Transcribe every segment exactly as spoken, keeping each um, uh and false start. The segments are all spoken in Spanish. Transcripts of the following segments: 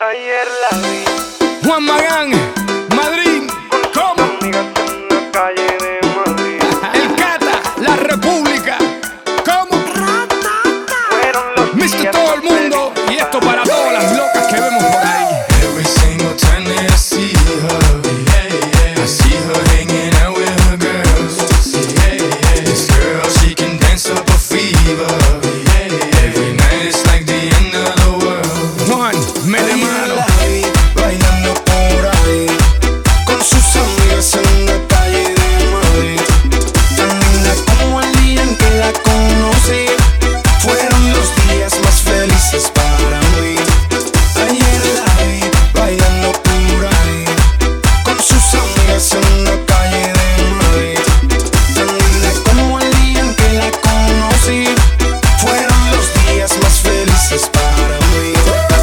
Ayer la vi. Juan Magán, Madrid, ¿cómo? Amigas en la calle de Madrid. El Cata, la República, ¿cómo? Fueron los mister días Todo el más mundo, y esto para todas las locas que vemos por ahí. Every single time that I see her, yeah, yeah, I see her hanging out with her girls. Yeah, yeah. This girl, she can dance up a fever. Yeah, yeah. Every night it's like the end of the world. Juan, mete mano. Bailando por ahí, con sus amigas en la calle de Madrid. Tan linda como el día en que la conocí. Fueron los días más felices para mí. Ayer la vi bailando por ahí, con sus amigas en la calle de Madrid. Tan linda como el día en que la conocí. Fueron los días más felices para mí.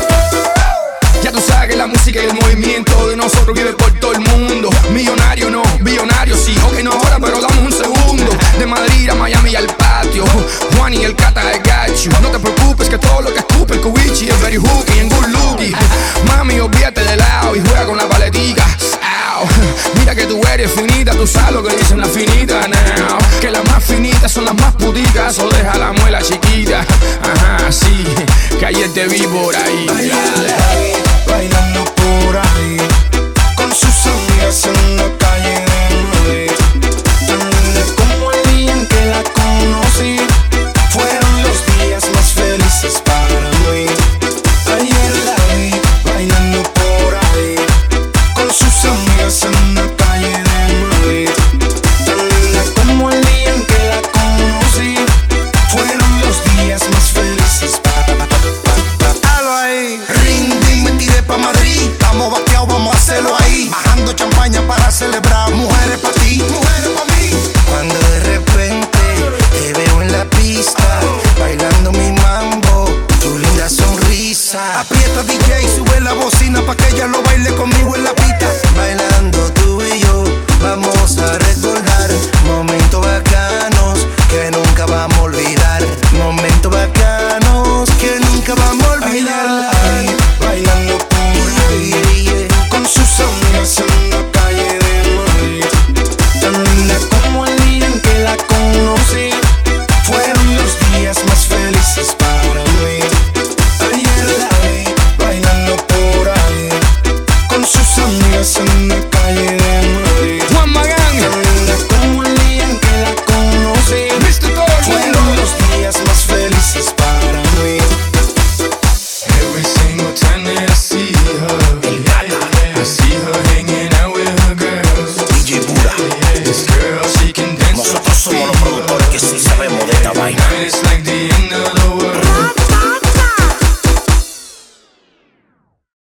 Ya tú sabes que la música y el movimiento de nosotros vive por todo el mundo. Millonario no, billonario sí, ok no ahora, pero dame un segundo. De Madrid a Miami y al patio, Juan y el Cata I got you. No te preocupes que todo lo que escupe el cubichi es very hooky and good looking. Mami, olvídate de lado y juega con la paletica. Ow. Mira que tú eres finita, tú sabes lo que dicen las finitas now. Que las más finitas son las más puticas, o deja la muela chiquita. Ajá, sí, que ayer te vi por ahí. Ayer la vi bailando por ahí, con sus amigas en la calle de Madrid. Tan linda como el día en que la conocí. Fueron los días más felices para mí. Ayer la vi bailando por ahí, con sus amigas en la calle de Madrid. Tan linda como el día en que la conocí. Fueron los días más felices para mí. Halo ahí. Ring, ding, me tiré pa' Madrid. Estamos vaqueados, vamos a hacerlo ahí. Bajando champaña para celebrar. Mujeres pa' ti, mujeres pa' mí. Cuando de repente te veo en la pista, bailando mi mambo, tu linda sonrisa. Aprieta D J, sube la bocina pa' que ella lo baile conmigo en la pista. Bailando tú y yo, vamos a recordar